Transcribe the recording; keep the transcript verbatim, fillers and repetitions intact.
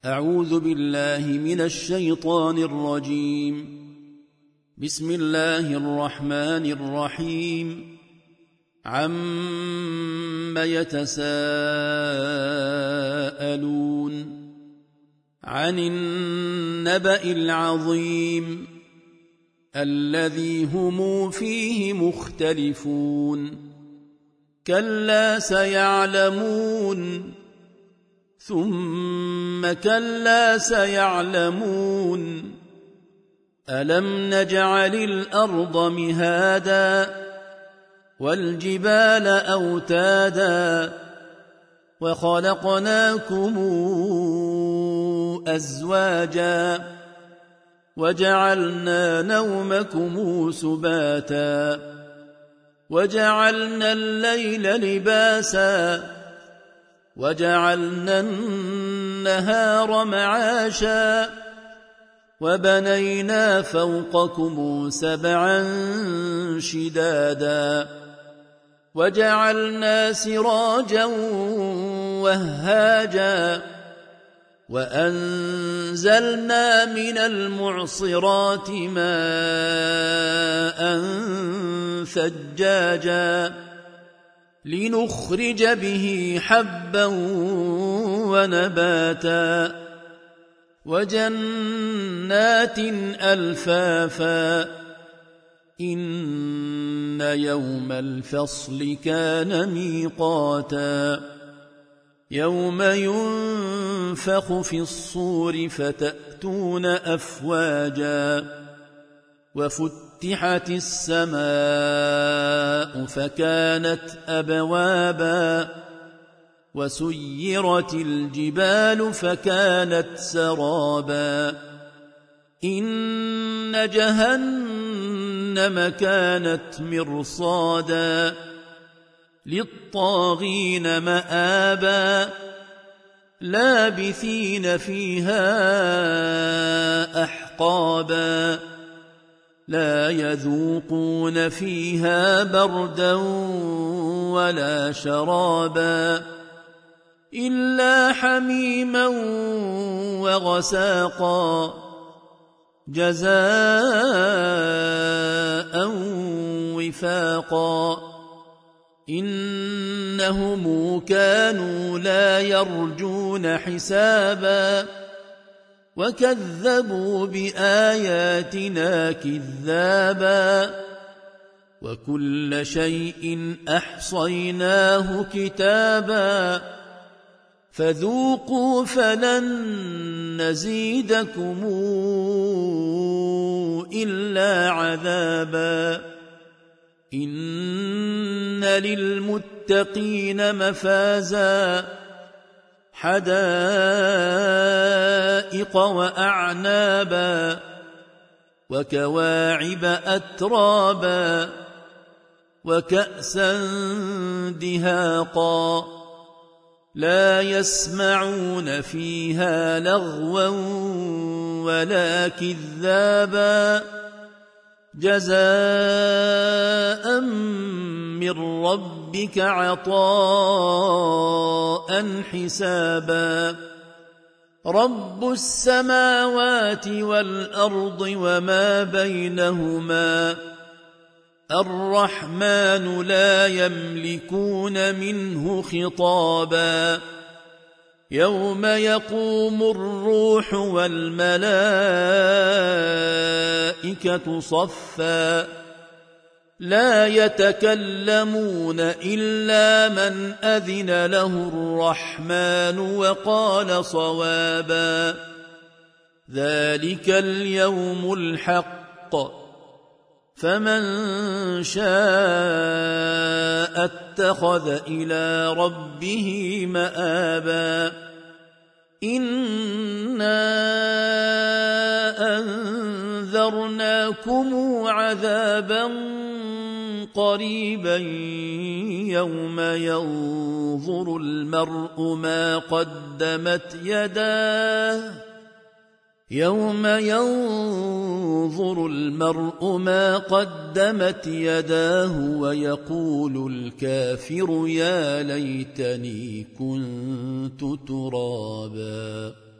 أعوذ بالله من الشيطان الرجيم. بسم الله الرحمن الرحيم. عَمَّ يتساءلون عن النبأ العظيم الذي هم فيه مختلفون كلا سيعلمون ثم كلا سيعلمون ألم نجعل الأرض مهادا والجبال أوتادا وخلقناكم أزواجا وجعلنا نومكم سباتا وجعلنا الليل لباسا وجعلنا النهار معاشا وبنينا فوقكم سبعا شدادا وجعلنا سراجا وهاجا وأنزلنا من المعصرات ماء ثجاجا لنخرج به حبا ونباتا وجنات ألفافا إن يوم الفصل كان ميقاتا يوم ينفخ في الصور فتأتون أفواجا وفتحت السماء فكانت أبوابا وسيرت الجبال فكانت سرابا إن جهنم كانت مرصادا للطاغين مآبا لابثين فيها أحقابا لا يذوقون فيها بردا ولا شرابا إلا حميما وغساقا جزاء وفاقا إنهم كانوا لا يرجون حسابا وكذبوا بآياتنا كذابا وكل شيء أحصيناه كتابا فذوقوا فلن نزيدكم إلا عذابا إن للمتقين مفازا حدائق وأعنابا وكواعب أترابا وكأسا دهاقا لا يسمعون فيها لغوا ولا كذابا جزاء من ربك عطاء حسابا رب السماوات والأرض وما بينهما الرحمن لا يملكون منه خطابا يوم يقوم الروح والملائكة صفا لا يتكلمون إلا من أذن له الرحمن وقال صوابا ذلك اليوم الحق فمن شاء اتخذ إلى ربه مآبا إنا أنذرناكم عذابا قريبا يوم ينظر المرء ما قدمت يداه يوم ينظر المرء ما قدمت يداه ويقول الكافر يا ليتني كنت ترابا.